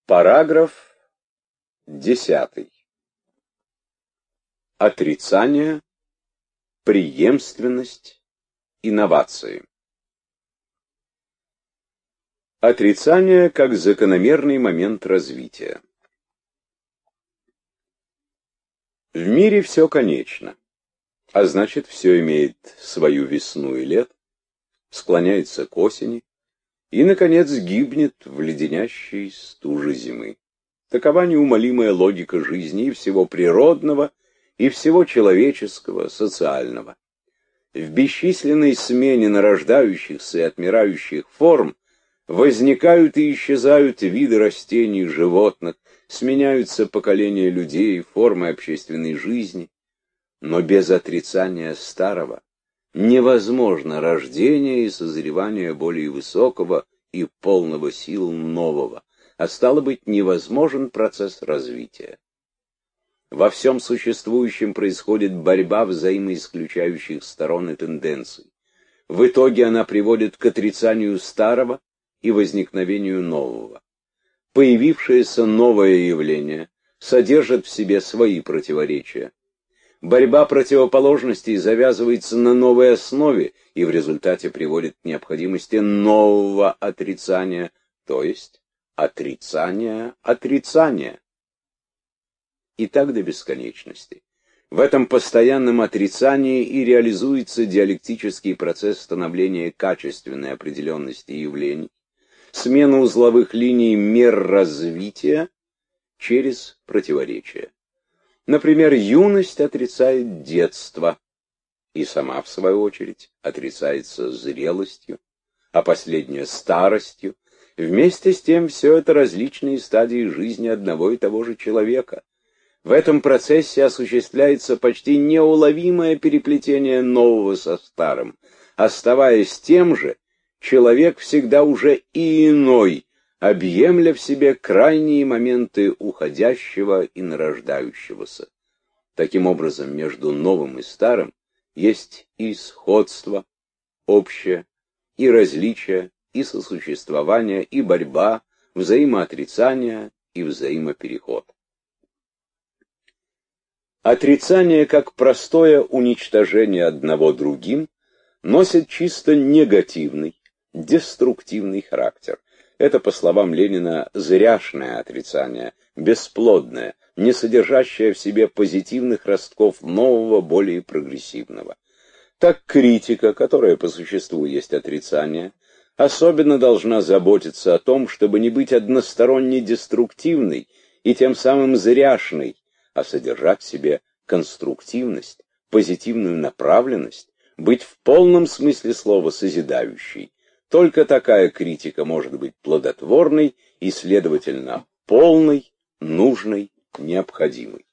Параграф 10. Отрицание, преемственность, инновации. Отрицание как закономерный момент развития. В мире все конечно, а значит, все имеет свою весну и лет, склоняется к осени и, наконец, гибнет в леденящей стуже зимы. Такова неумолимая логика жизни и всего природного, и всего человеческого, социального. В бесчисленной смене нарождающихся и отмирающих форм возникают и исчезают виды растений и животных, сменяются поколения людей, формы общественной жизни. Но без отрицания старого невозможно рождение и созревание более высокого и полного сил нового, а стало быть, невозможен процесс развития. Во всем существующем происходит борьба взаимоисключающих сторон и тенденций. В итоге она приводит к отрицанию старого и возникновению нового. Появившееся новое явление содержит в себе свои противоречия. Борьба противоположностей завязывается на новой основе и в результате приводит к необходимости нового отрицания, то есть отрицания отрицания. И так до бесконечности. В этом постоянном отрицании и реализуется диалектический процесс становления качественной определенности явлений, смена узловых линий мер развития через противоречия. Например, юность отрицает детство, и сама, в свою очередь, отрицается зрелостью, а последняя — старостью. Вместе с тем, все это различные стадии жизни одного и того же человека. В этом процессе осуществляется почти неуловимое переплетение нового со старым. Оставаясь тем же, человек всегда уже и иной, объемля в себе крайние моменты уходящего и нарождающегося. Таким образом, между новым и старым есть и сходство, общее, и различие, и сосуществование, и борьба, взаимоотрицание и взаимопереход. Отрицание как простое уничтожение одного другим носит чисто негативный, деструктивный характер. Это, по словам Ленина, зряшное отрицание, бесплодное, не содержащее в себе позитивных ростков нового, более прогрессивного. Так критика, которая по существу есть отрицание, особенно должна заботиться о том, чтобы не быть односторонне деструктивной и тем самым зряшной, а содержать в себе конструктивность, позитивную направленность, быть в полном смысле слова созидающей. Только такая критика может быть плодотворной и, следовательно, полной, нужной, необходимой.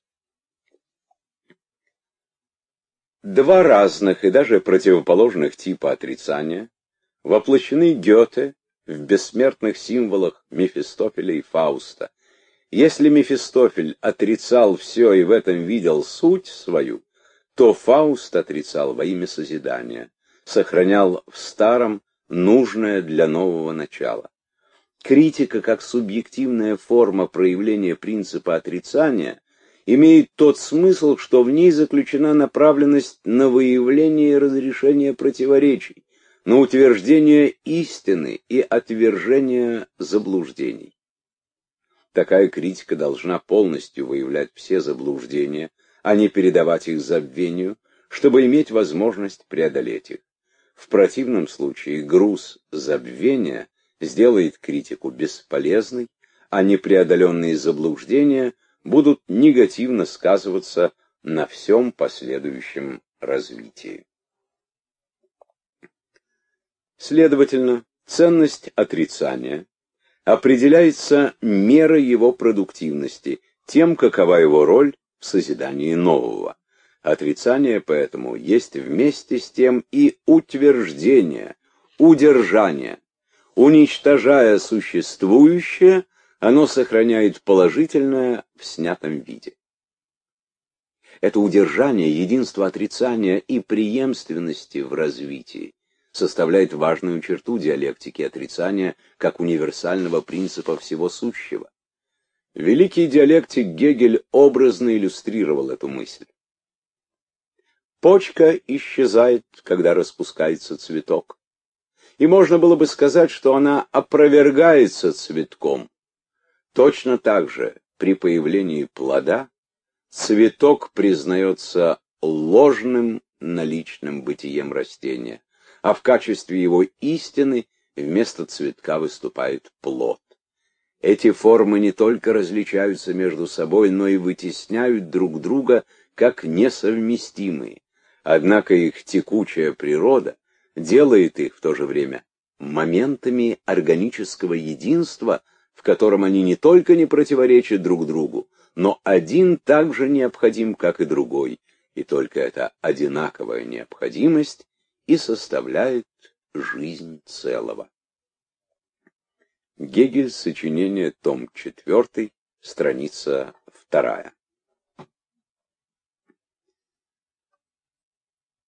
Два разных и даже противоположных типа отрицания воплощены Гёте в бессмертных символах Мефистофеля и Фауста. Если Мефистофель отрицал все и в этом видел суть свою, то Фауст отрицал во имя созидания, сохранял в старом нужное для нового начала. Критика как субъективная форма проявления принципа отрицания имеет тот смысл, что в ней заключена направленность на выявление и разрешение противоречий, на утверждение истины и отвержение заблуждений. Такая критика должна полностью выявлять все заблуждения, а не передавать их забвению, чтобы иметь возможность преодолеть их. В противном случае груз забвения сделает критику бесполезной, а непреодоленные заблуждения будут негативно сказываться на всем последующем развитии. Следовательно, ценность отрицания определяется мерой его продуктивности, тем, какова его роль в созидании нового. Отрицание, поэтому, есть вместе с тем и утверждение, удержание. Уничтожая существующее, оно сохраняет положительное в снятом виде. Это удержание, единство отрицания и преемственности в развитии составляет важную черту диалектики отрицания как универсального принципа всего сущего. Великий диалектик Гегель образно иллюстрировал эту мысль. Почка исчезает, когда распускается цветок. И можно было бы сказать, что она опровергается цветком. Точно так же при появлении плода цветок признается ложным наличным бытием растения, а в качестве его истины вместо цветка выступает плод. Эти формы не только различаются между собой, но и вытесняют друг друга как несовместимые. Однако их текучая природа делает их в то же время моментами органического единства, в котором они не только не противоречат друг другу, но один так же необходим, как и другой, и только эта одинаковая необходимость и составляет жизнь целого. Гегель, сочинение, том 4, страница 2.